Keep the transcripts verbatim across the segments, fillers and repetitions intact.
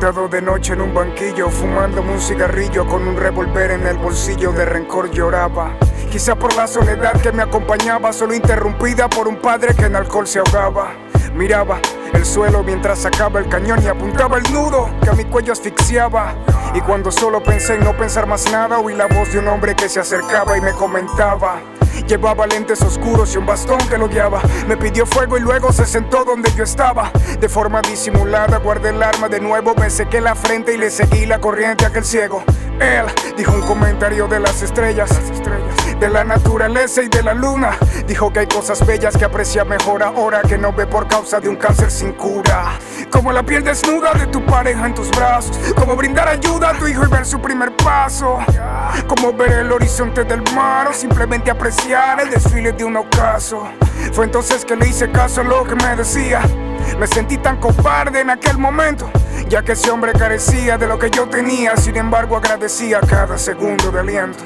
Sentado de noche en un banquillo, fumándome un cigarrillo con un revólver en el bolsillo, de rencor lloraba. Quizá por la soledad que me acompañaba, solo interrumpida por un padre que en alcohol se ahogaba. Miraba el suelo mientras sacaba el cañón y apuntaba el nudo que a mi cuello asfixiaba. Y cuando solo pensé en no pensar más nada, oí la voz de un hombre que se acercaba y me comentaba. Llevaba lentes oscuros y un bastón que lo guiaba. Me pidió fuego y luego se sentó donde yo estaba. De forma disimulada guardé el arma de nuevo, me sequé la frente y le seguí la corriente a aquel ciego. Él dijo un comentario de las estrellas, de la naturaleza y de la luna. Dijo que hay cosas bellas que aprecia mejor ahora que no ve por causa de un cáncer sin cura. Como la piel desnuda de tu pareja en tus brazos, como brindar ayuda a tu hijo y ver su primer paso, como ver el horizonte del mar o simplemente apreciar el desfile de un ocaso. Fue entonces que le hice caso a lo que me decía. Me sentí tan cobarde en aquel momento, ya que ese hombre carecía de lo que yo tenía. Sin embargo agradecía cada segundo de aliento.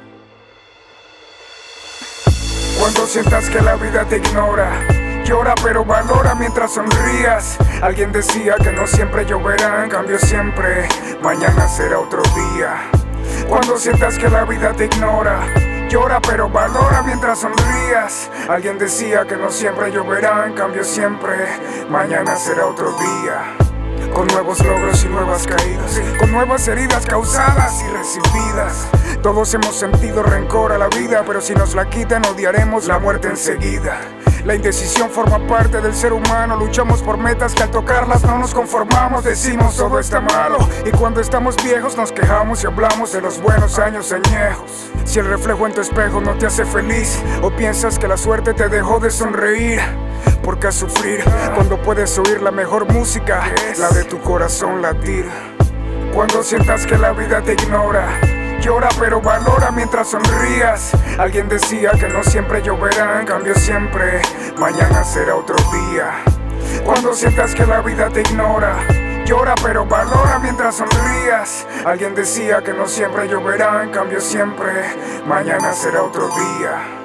Cuando sientas que la vida te ignora, llora pero valora mientras sonrías. Alguien decía que no siempre lloverá, en cambio siempre mañana será otro día. Cuando sientas que la vida te ignora, llora pero valora mientras sonrías. Alguien decía que no siempre lloverá, en cambio siempre mañana será otro día. Con nuevos logros y nuevas caídas, con nuevas heridas causadas y recibidas. Todos hemos sentido rencor a la vida, pero si nos la quitan odiaremos la muerte enseguida. La indecisión forma parte del ser humano. Luchamos por metas que al tocarlas no nos conformamos. Decimos todo está malo, y cuando estamos viejos nos quejamos y hablamos de los buenos años añejos. Si el reflejo en tu espejo no te hace feliz, o piensas que la suerte te dejó de sonreír, ¿por qué sufrir cuando puedes oír la mejor música, la de tu corazón latir? Cuando sientas que la vida te ignora, llora pero valora mientras sonrías. Alguien decía que no siempre lloverá, en cambio siempre mañana será otro día. Cuando sientas que la vida te ignora, llora pero valora mientras sonrías. Alguien decía que no siempre lloverá, en cambio siempre mañana será otro día.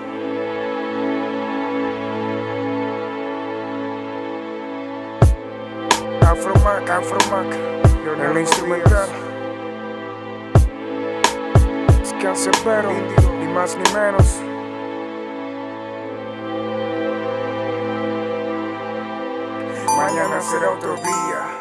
Afromac, Afromac, el instrumental. Es Canserbero, ni más ni menos. Mañana será otro día.